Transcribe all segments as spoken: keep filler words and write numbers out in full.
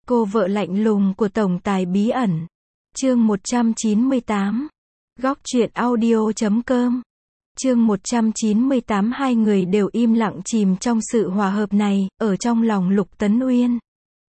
Cô vợ lạnh lùng của tổng tài bí ẩn. Chương một trăm chín mươi tám. Góc truyện audio chấm com. Chương một trăm chín mươi tám. Hai người đều im lặng chìm trong sự hòa hợp này, ở trong lòng Lục Tấn Uyên.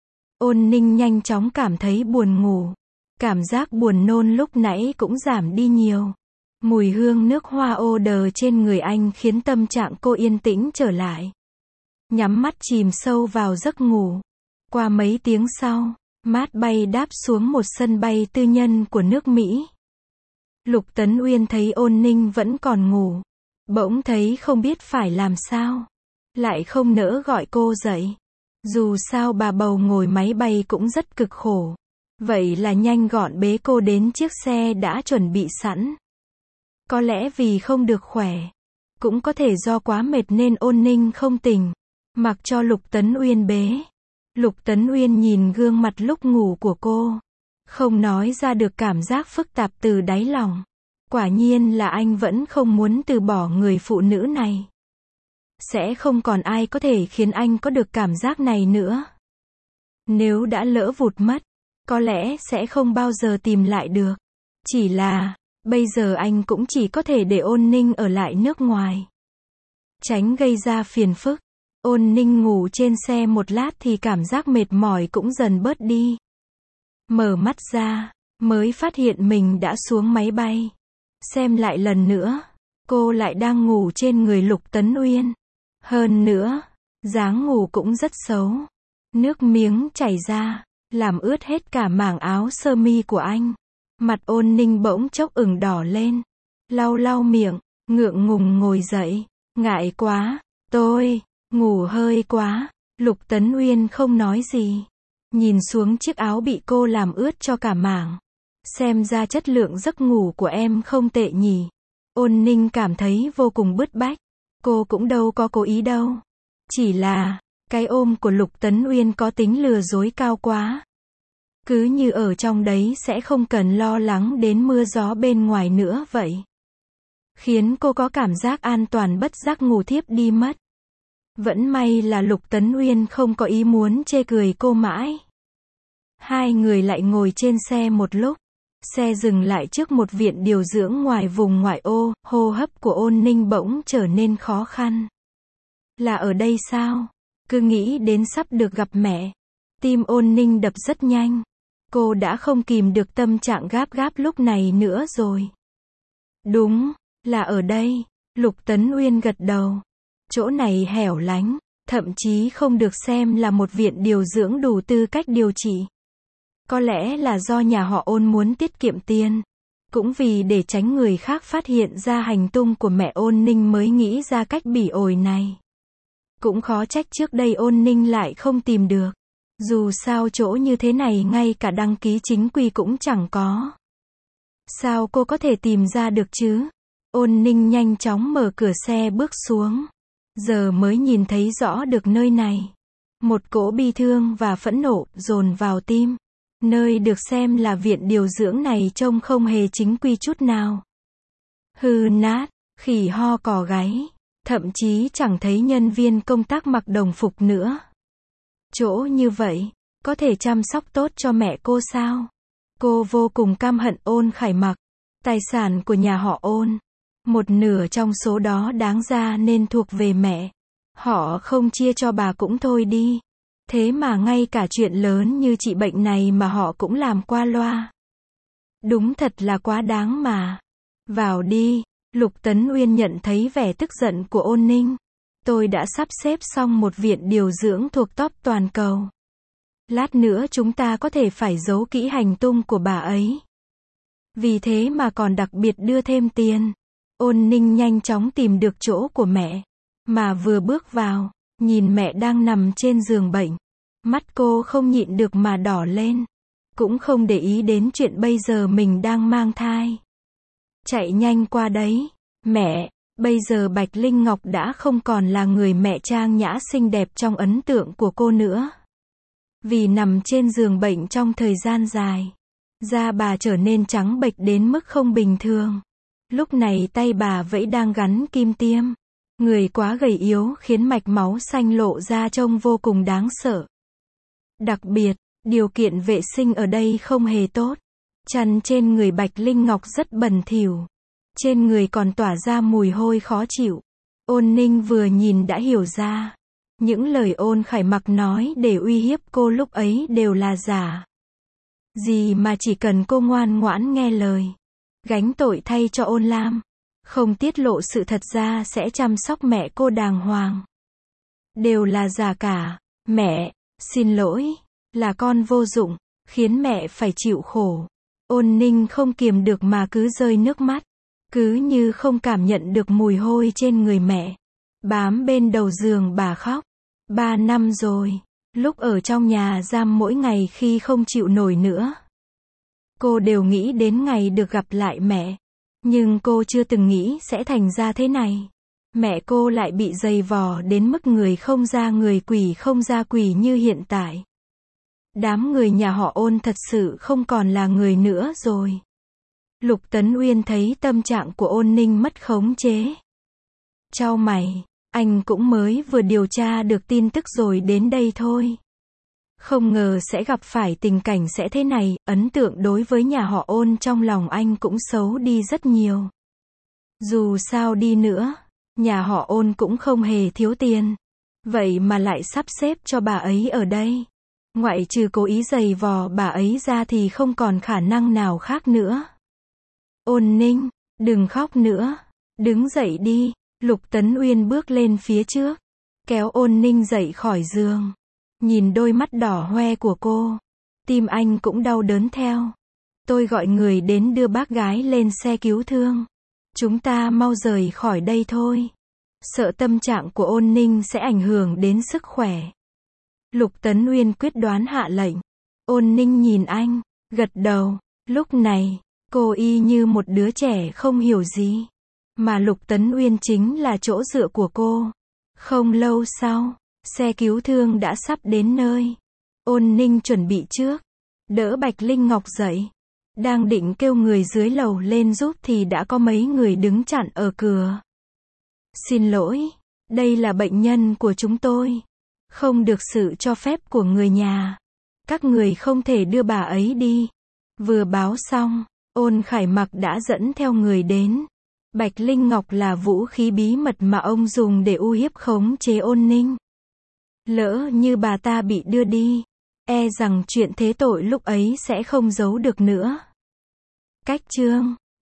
Ôn Ninh nhanh chóng cảm thấy buồn ngủ. Cảm giác buồn nôn lúc nãy cũng giảm đi nhiều. Mùi hương nước hoa ô đờ trên người anh khiến tâm trạng cô yên tĩnh trở lại. Nhắm mắt chìm sâu vào giấc ngủ. Qua mấy tiếng sau, mát bay đáp xuống một sân bay tư nhân của nước Mỹ. Lục Tấn Uyên thấy Ôn Ninh vẫn còn ngủ. Bỗng thấy không biết phải làm sao. Lại không nỡ gọi cô dậy. Dù sao bà bầu ngồi máy bay cũng rất cực khổ. Vậy là nhanh gọn bế cô đến chiếc xe đã chuẩn bị sẵn. Có lẽ vì không được khỏe. Cũng có thể do quá mệt nên Ôn Ninh không tỉnh. Mặc cho Lục Tấn Uyên bế. Lục Tấn Uyên nhìn gương mặt lúc ngủ của cô. Không nói ra được cảm giác phức tạp từ đáy lòng. Quả nhiên là anh vẫn không muốn từ bỏ người phụ nữ này. Sẽ không còn ai có thể khiến anh có được cảm giác này nữa. Nếu đã lỡ vụt mất, có lẽ sẽ không bao giờ tìm lại được. Chỉ là, bây giờ anh cũng chỉ có thể để Ôn Ninh ở lại nước ngoài. Tránh gây ra phiền phức. Ôn Ninh ngủ trên xe một lát thì cảm giác mệt mỏi cũng dần bớt đi. Mở mắt ra, mới phát hiện mình đã xuống máy bay. Xem lại lần nữa, cô lại đang ngủ trên người Lục Tấn Uyên. Hơn nữa, dáng ngủ cũng rất xấu. Nước miếng chảy ra, làm ướt hết cả mảng áo sơ mi của anh. Mặt Ôn Ninh bỗng chốc ửng đỏ lên. Lau lau miệng, ngượng ngùng ngồi dậy. Ngại quá, tôi, ngủ hơi quá. Lục Tấn Uyên không nói gì. Nhìn xuống chiếc áo bị cô làm ướt cho cả mảng. Xem ra chất lượng giấc ngủ của em không tệ nhỉ. Ôn Ninh cảm thấy vô cùng bứt bách. Cô cũng đâu có cố ý đâu. Chỉ là, cái ôm của Lục Tấn Uyên có tính lừa dối cao quá. Cứ như ở trong đấy sẽ không cần lo lắng đến mưa gió bên ngoài nữa vậy. Khiến cô có cảm giác an toàn bất giác ngủ thiếp đi mất. Vẫn may là Lục Tấn Uyên không có ý muốn chê cười cô mãi. Hai người lại ngồi trên xe một lúc. Xe dừng lại trước một viện điều dưỡng ngoài vùng ngoại ô, hô hấp của Ôn Ninh bỗng trở nên khó khăn. Là ở đây sao? Cứ nghĩ đến sắp được gặp mẹ. Tim Ôn Ninh đập rất nhanh. Cô đã không kìm được tâm trạng gáp gáp lúc này nữa rồi. Đúng, là ở đây. Lục Tấn Uyên gật đầu. Chỗ này hẻo lánh, thậm chí không được xem là một viện điều dưỡng đủ tư cách điều trị. Có lẽ là do nhà họ Ôn muốn tiết kiệm tiền. Cũng vì để tránh người khác phát hiện ra hành tung của mẹ Ôn Ninh mới nghĩ ra cách bỉ ổi này. Cũng khó trách trước đây Ôn Ninh lại không tìm được. Dù sao chỗ như thế này ngay cả đăng ký chính quy cũng chẳng có. Sao cô có thể tìm ra được chứ? Ôn Ninh nhanh chóng mở cửa xe bước xuống. Giờ mới nhìn thấy rõ được nơi này. Một cỗ bi thương và phẫn nộ dồn vào tim. Nơi được xem là viện điều dưỡng này trông không hề chính quy chút nào. Hư nát, khỉ ho cò gáy. Thậm chí chẳng thấy nhân viên công tác mặc đồng phục nữa. Chỗ như vậy, có thể chăm sóc tốt cho mẹ cô sao? Cô vô cùng căm hận Ôn Khải Mặc. Tài sản của nhà họ Ôn. Một nửa trong số đó đáng ra nên thuộc về mẹ. Họ không chia cho bà cũng thôi đi. Thế mà ngay cả chuyện lớn như trị bệnh này mà họ cũng làm qua loa. Đúng thật là quá đáng mà. Vào đi. Lục Tấn Uyên nhận thấy vẻ tức giận của Ôn Ninh. Tôi đã sắp xếp xong một viện điều dưỡng thuộc top toàn cầu. Lát nữa chúng ta có thể phải giấu kỹ hành tung của bà ấy. Vì thế mà còn đặc biệt đưa thêm tiền. Ôn Ninh nhanh chóng tìm được chỗ của mẹ. Mà vừa bước vào, nhìn mẹ đang nằm trên giường bệnh. Mắt cô không nhịn được mà đỏ lên. Cũng không để ý đến chuyện bây giờ mình đang mang thai. Chạy nhanh qua đấy. Mẹ, bây giờ Bạch Linh Ngọc đã không còn là người mẹ trang nhã xinh đẹp trong ấn tượng của cô nữa. Vì nằm trên giường bệnh trong thời gian dài, da bà trở nên trắng bệch đến mức không bình thường. Lúc này tay bà vẫn đang gắn kim tiêm. Người quá gầy yếu khiến mạch máu xanh lộ ra trông vô cùng đáng sợ. Đặc biệt, Điều kiện vệ sinh ở đây không hề tốt. Chăn trên người Bạch Linh Ngọc rất bẩn thỉu. Trên người còn tỏa ra mùi hôi khó chịu. Ôn Ninh vừa nhìn đã hiểu ra. Những lời Ôn Khải Mặc nói để uy hiếp cô lúc ấy đều là giả. Gì mà chỉ cần cô ngoan ngoãn nghe lời, gánh tội thay cho Ôn Lam, không tiết lộ sự thật ra sẽ chăm sóc mẹ cô đàng hoàng. Đều là giả cả. Mẹ, xin lỗi, là con vô dụng, khiến mẹ phải chịu khổ. Ôn Ninh không kiềm được mà cứ rơi nước mắt. Cứ như không cảm nhận được mùi hôi trên người mẹ. Bám bên đầu giường bà khóc. Ba năm rồi. Lúc ở trong nhà giam mỗi ngày khi không chịu nổi nữa, cô đều nghĩ đến ngày được gặp lại mẹ. Nhưng cô chưa từng nghĩ sẽ thành ra thế này. Mẹ cô lại bị dày vò đến mức người không ra người quỷ không ra quỷ như hiện tại. Đám người nhà họ Ôn thật sự không còn là người nữa rồi. Lục Tấn Uyên thấy tâm trạng của Ôn Ninh mất khống chế. Chau mày, anh cũng mới vừa điều tra được tin tức rồi đến đây thôi. Không ngờ sẽ gặp phải tình cảnh sẽ thế này, ấn tượng đối với nhà họ Ôn trong lòng anh cũng xấu đi rất nhiều. Dù sao đi nữa, nhà họ Ôn cũng không hề thiếu tiền. Vậy mà lại sắp xếp cho bà ấy ở đây. Ngoại trừ cố ý giày vò bà ấy ra thì không còn khả năng nào khác nữa. Ôn Ninh, đừng khóc nữa. Đứng dậy đi. Lục Tấn Uyên bước lên phía trước, kéo Ôn Ninh dậy khỏi giường. Nhìn đôi mắt đỏ hoe của cô, tim anh cũng đau đớn theo. Tôi gọi người đến đưa bác gái lên xe cứu thương. Chúng ta mau rời khỏi đây thôi. Sợ tâm trạng của Ôn Ninh sẽ ảnh hưởng đến sức khỏe. Lục Tấn Uyên quyết đoán hạ lệnh. Ôn Ninh nhìn anh, gật đầu. Lúc này, cô y như một đứa trẻ không hiểu gì. Mà Lục Tấn Uyên chính là chỗ dựa của cô. Không lâu sau, xe cứu thương đã sắp đến nơi. Ôn Ninh chuẩn bị trước, đỡ Bạch Linh Ngọc dậy. Đang định kêu người dưới lầu lên giúp thì đã có mấy người đứng chặn ở cửa. Xin lỗi, đây là bệnh nhân của chúng tôi. Không được sự cho phép của người nhà. Các người không thể đưa bà ấy đi. Vừa báo xong, Ôn Khải Mặc đã dẫn theo người đến. Bạch Linh Ngọc là vũ khí bí mật mà ông dùng để uy hiếp khống chế Ôn Ninh. Lỡ như bà ta bị đưa đi, e rằng chuyện thế tội lúc ấy sẽ không giấu được nữa. Cách chương